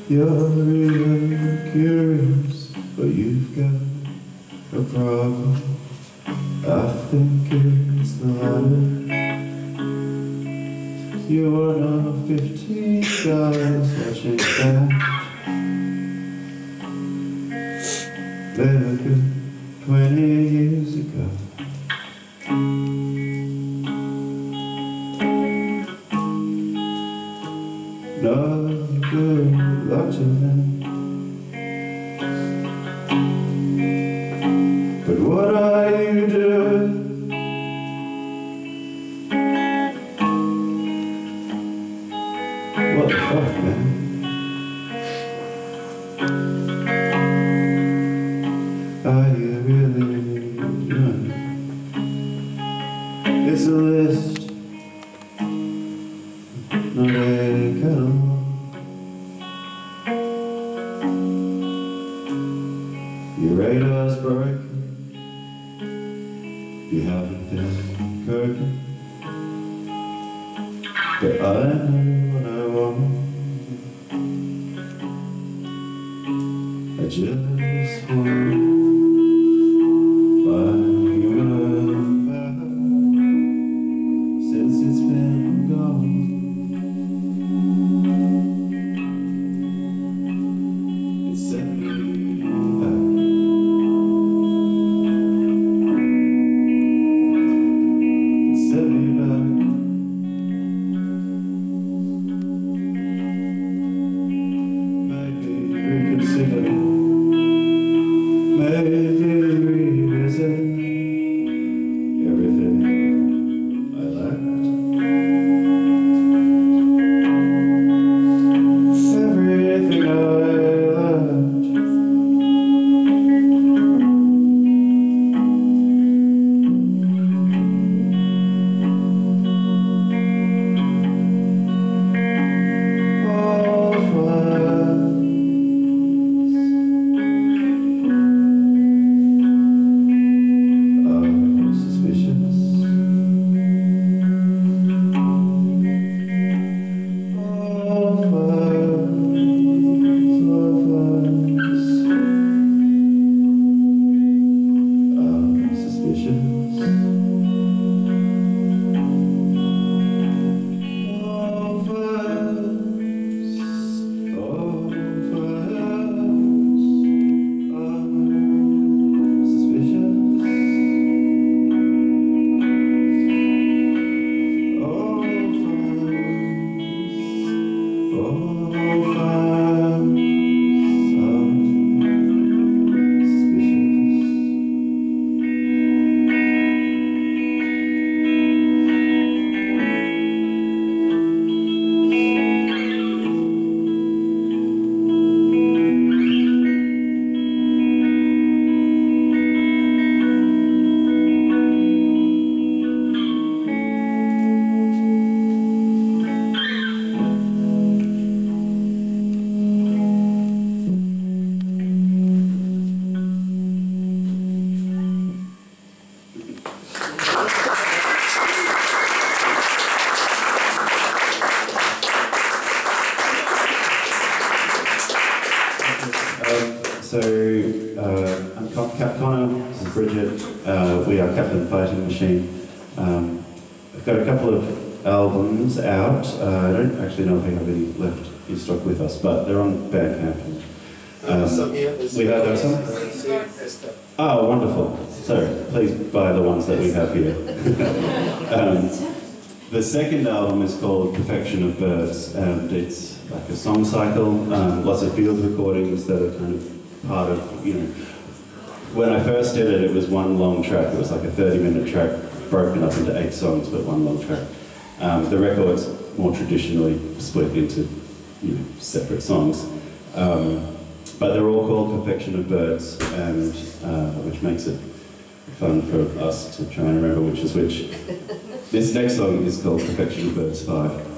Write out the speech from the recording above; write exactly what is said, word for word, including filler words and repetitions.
You're really curious, but you've got a problem. I think it's the latter. You're not fifteen dollars watching that. They were good twenty years ago. Not good luck to them. But what are you doing? What the fuck, man? Are you really doing it? It's a list, not a catalog. Your radar's broken. You haven't been cooking. But I know what I want. I just want my human power since it's been gone. It's set me back. It's set me back. Maybe reconsider. Maybe revisit everything I lacked. Everything I lacked. All flies are suspicious. All flies, all flies are suspicious. All flies, all flies are suspicious. All flies, all flies are Um, so, uh, I'm Cap Cap Connor, this is Bridget, uh, we are Captain Fighting Machine. Um, I've got a couple of albums out. Uh, I don't actually know if we have any left in stock with us, but they're on Bandcamp. Um, we have those some? Oh, wonderful. So, please buy the ones that we have here. um, the second album is called Perfection of Birds, and it's like a song cycle, um, lots of field recordings that are kind of part of, you know, when I first did it, it was one long track. It was like a thirty minute track broken up into eight songs, but one long track. Um, the record's more traditionally split into, you know, separate songs. Um, but they're all called Perfection of Birds, and uh, which makes it fun for us to try and remember which is which. This next song is called Perfection of Birds five.